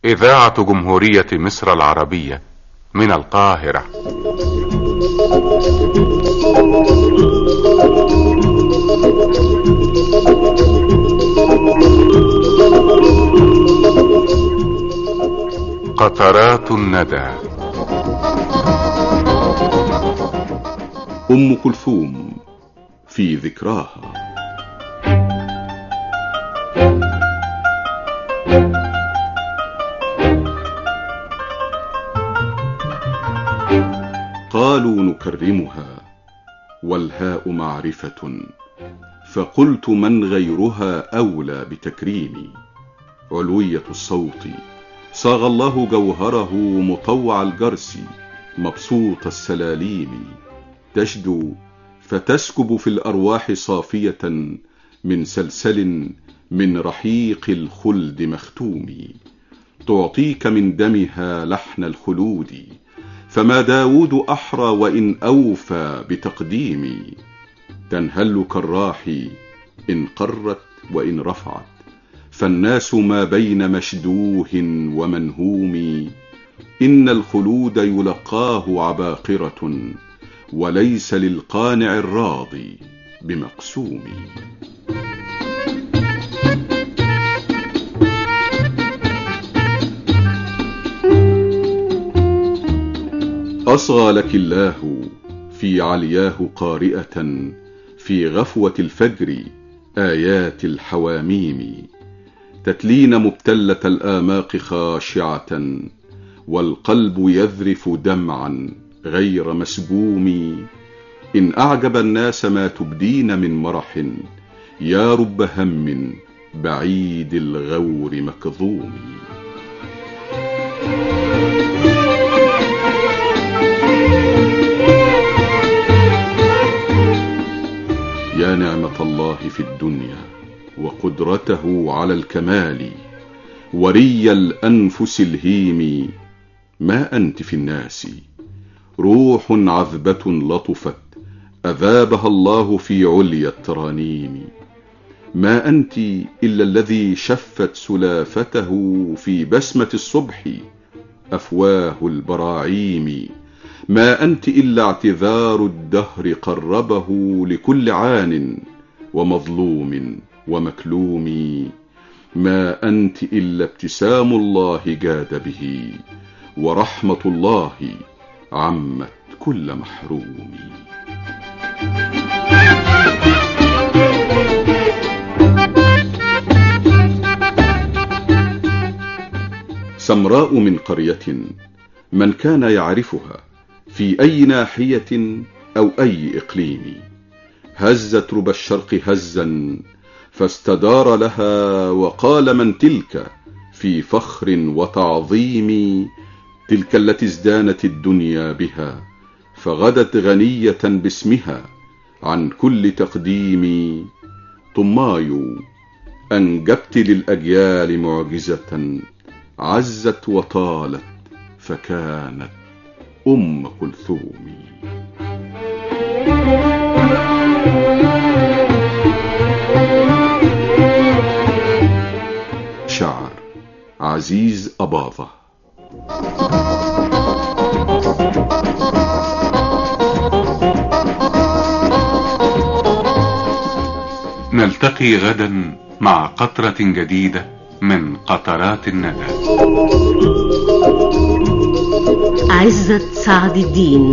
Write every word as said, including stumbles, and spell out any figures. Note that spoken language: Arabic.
إذاعة جمهورية مصر العربية من القاهرة. قطرات الندى. أم كلثوم في ذكراها. قالوا نكرمها والهاء معرفة، فقلت من غيرها أولى بتكريمي. علوية الصوت صاغ الله جوهره مطوع الجرس، مبسوط السلاليم، تشدو فتسكب في الأرواح صافية من سلسل من رحيق الخلد مختوم، تعطيك من دمها لحن الخلود، فما داود أحرى وإن أوفى بتقديمي. تنهل كالراح إن قرت وإن رفعت، فالناس ما بين مشدوه ومنهوم. إن الخلود يلقاه عباقرة، وليس للقانع الراضي بمقسوم. أصغى لك الله في علياه قارئة، في غفوة الفجر آيات الحواميم، تتلين مبتلة الآماق خاشعة، والقلب يذرف دمعا غير مسبوم. إن أعجب الناس ما تبدين من مرح، يا رب هم بعيد الغور مكظوم. يا نعمة الله في الدنيا وقدرته على الكمال، وري الأنفس الهيم. ما أنت في الناس روح عذبة لطفت، أذابها الله في عليا الترانيم. ما أنت إلا الذي شفت سلافته في بسمة الصبح أفواه البراعيم. ما أنت إلا اعتذار الدهر قربه لكل عان ومظلوم ومكلوم. ما أنت إلا ابتسام الله جاد به، ورحمة الله عمت كل محروم. سمراء من قرية، من كان يعرفها في أي ناحية أو أي إقليم، هزت ربى الشرق هزا فاستدار لها، وقال من تلك في فخر وتعظيم. تلك التي ازدانت الدنيا بها، فغدت غنية باسمها عن كل تقديم. طماي أنجبت للأجيال معجزة، عزت وطالت فكانت أم كلثوم. شعر عزيز أباظة. نلتقي غدا مع قطرة جديدة من قطرات الندى. عزت سعد الدين.